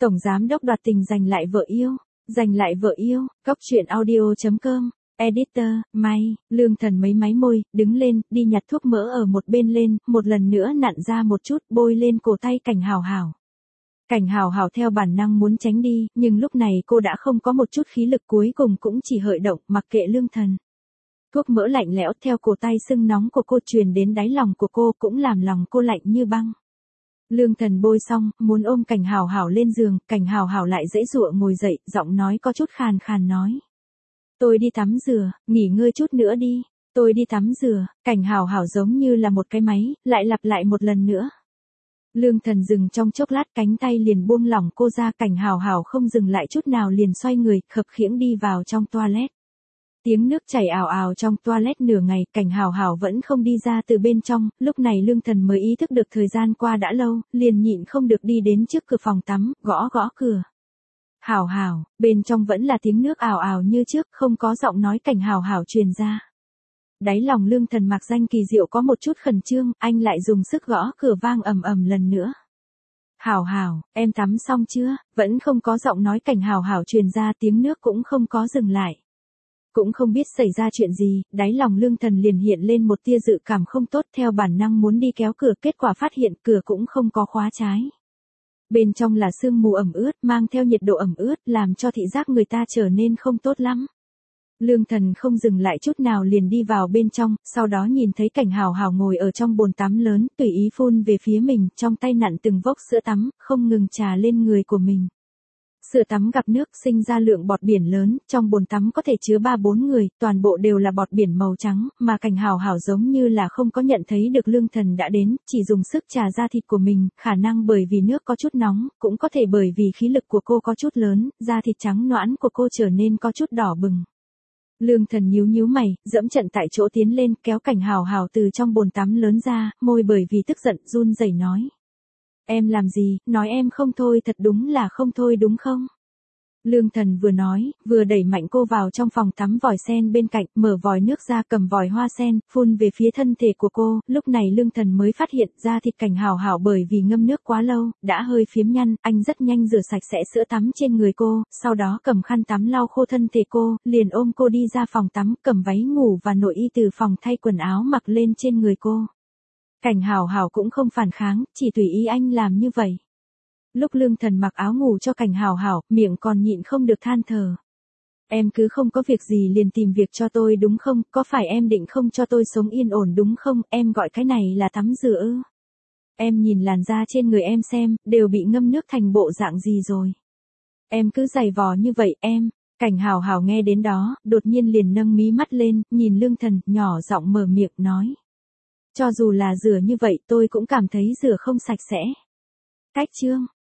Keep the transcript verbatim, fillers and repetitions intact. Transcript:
Tổng giám đốc đoạt tình giành lại vợ yêu, giành lại vợ yêu, góc truyện audio chấm com, editor, May, Lương Thần mấy máy môi, đứng lên, đi nhặt thuốc mỡ ở một bên lên, một lần nữa nặn ra một chút, bôi lên cổ tay Cảnh Hào Hào. Cảnh Hào Hào theo bản năng muốn tránh đi, nhưng lúc này cô đã không có một chút khí lực, cuối cùng cũng chỉ hợi động, mặc kệ Lương Thần. Thuốc mỡ lạnh lẽo theo cổ tay sưng nóng của cô truyền đến đáy lòng của cô, cũng làm lòng cô lạnh như băng. Lương Thần bôi xong, muốn ôm Cảnh Hào Hào lên giường, Cảnh Hào Hào lại giãy giụa ngồi dậy, giọng nói có chút khàn khàn nói. Tôi đi tắm rửa, nghỉ ngơi chút nữa đi, tôi đi tắm rửa. Cảnh Hào Hào giống như là một cái máy, lại lặp lại một lần nữa. Lương Thần dừng trong chốc lát, cánh tay liền buông lỏng cô ra. Cảnh Hào Hào không dừng lại chút nào liền xoay người, khập khiễng đi vào trong toilet. Tiếng nước chảy ào ào trong toilet nửa ngày, Cảnh Hào Hào vẫn không đi ra từ bên trong, lúc này Lương Thần mới ý thức được thời gian qua đã lâu, liền nhịn không được đi đến trước cửa phòng tắm, gõ gõ cửa. Hào Hào, bên trong vẫn là tiếng nước ào ào như trước, không có giọng nói Cảnh Hào Hào truyền ra. Đáy lòng Lương Thần mặc danh kỳ diệu có một chút khẩn trương, anh lại dùng sức gõ cửa vang ầm ầm lần nữa. Hào Hào, em tắm xong chưa? Vẫn không có giọng nói Cảnh Hào Hào truyền ra, tiếng nước cũng không có dừng lại. Cũng không biết xảy ra chuyện gì, đáy lòng Lương Thần liền hiện lên một tia dự cảm không tốt, theo bản năng muốn đi kéo cửa, kết quả phát hiện cửa cũng không có khóa trái. Bên trong là sương mù ẩm ướt, mang theo nhiệt độ ẩm ướt, làm cho thị giác người ta trở nên không tốt lắm. Lương Thần không dừng lại chút nào liền đi vào bên trong, sau đó nhìn thấy Cảnh Hào Hào ngồi ở trong bồn tắm lớn, tùy ý phun về phía mình, trong tay nặn từng vốc sữa tắm, không ngừng trà lên người của mình. Sữa tắm gặp nước sinh ra lượng bọt biển lớn, trong bồn tắm có thể chứa ba bốn người, toàn bộ đều là bọt biển màu trắng, mà Cảnh Hào Hào giống như là không có nhận thấy được Lương Thần đã đến, chỉ dùng sức trà da thịt của mình, khả năng bởi vì nước có chút nóng, cũng có thể bởi vì khí lực của cô có chút lớn, da thịt trắng nõn của cô trở nên có chút đỏ bừng. Lương Thần nhíu nhíu mày, dẫm trận tại chỗ tiến lên, kéo Cảnh Hào Hào từ trong bồn tắm lớn ra, môi bởi vì tức giận run rẩy nói. Em làm gì, nói em không thôi, thật đúng là không thôi đúng không? Lương Thần vừa nói, vừa đẩy mạnh cô vào trong phòng tắm vòi sen bên cạnh, mở vòi nước ra, cầm vòi hoa sen, phun về phía thân thể của cô, lúc này Lương Thần mới phát hiện da thịt Cảnh Hào Hào bởi vì ngâm nước quá lâu, đã hơi phiếm nhăn, anh rất nhanh rửa sạch sẽ sữa tắm trên người cô, sau đó cầm khăn tắm lau khô thân thể cô, liền ôm cô đi ra phòng tắm, cầm váy ngủ và nội y từ phòng thay quần áo mặc lên trên người cô. Cảnh Hào Hào cũng không phản kháng, chỉ tùy ý anh làm như vậy. Lúc Lương Thần mặc áo ngủ cho Cảnh Hào Hào, miệng còn nhịn không được than thở. Em cứ không có việc gì liền tìm việc cho tôi đúng không, có phải em định không cho tôi sống yên ổn đúng không, em gọi cái này là tắm rửa ư? Em nhìn làn da trên người em xem, đều bị ngâm nước thành bộ dạng gì rồi. Em cứ giày vò như vậy em. Cảnh Hào Hào nghe đến đó, đột nhiên liền nâng mí mắt lên, nhìn Lương Thần, nhỏ giọng mở miệng nói. Cho dù là rửa như vậy tôi cũng cảm thấy rửa không sạch sẽ. Cách chương.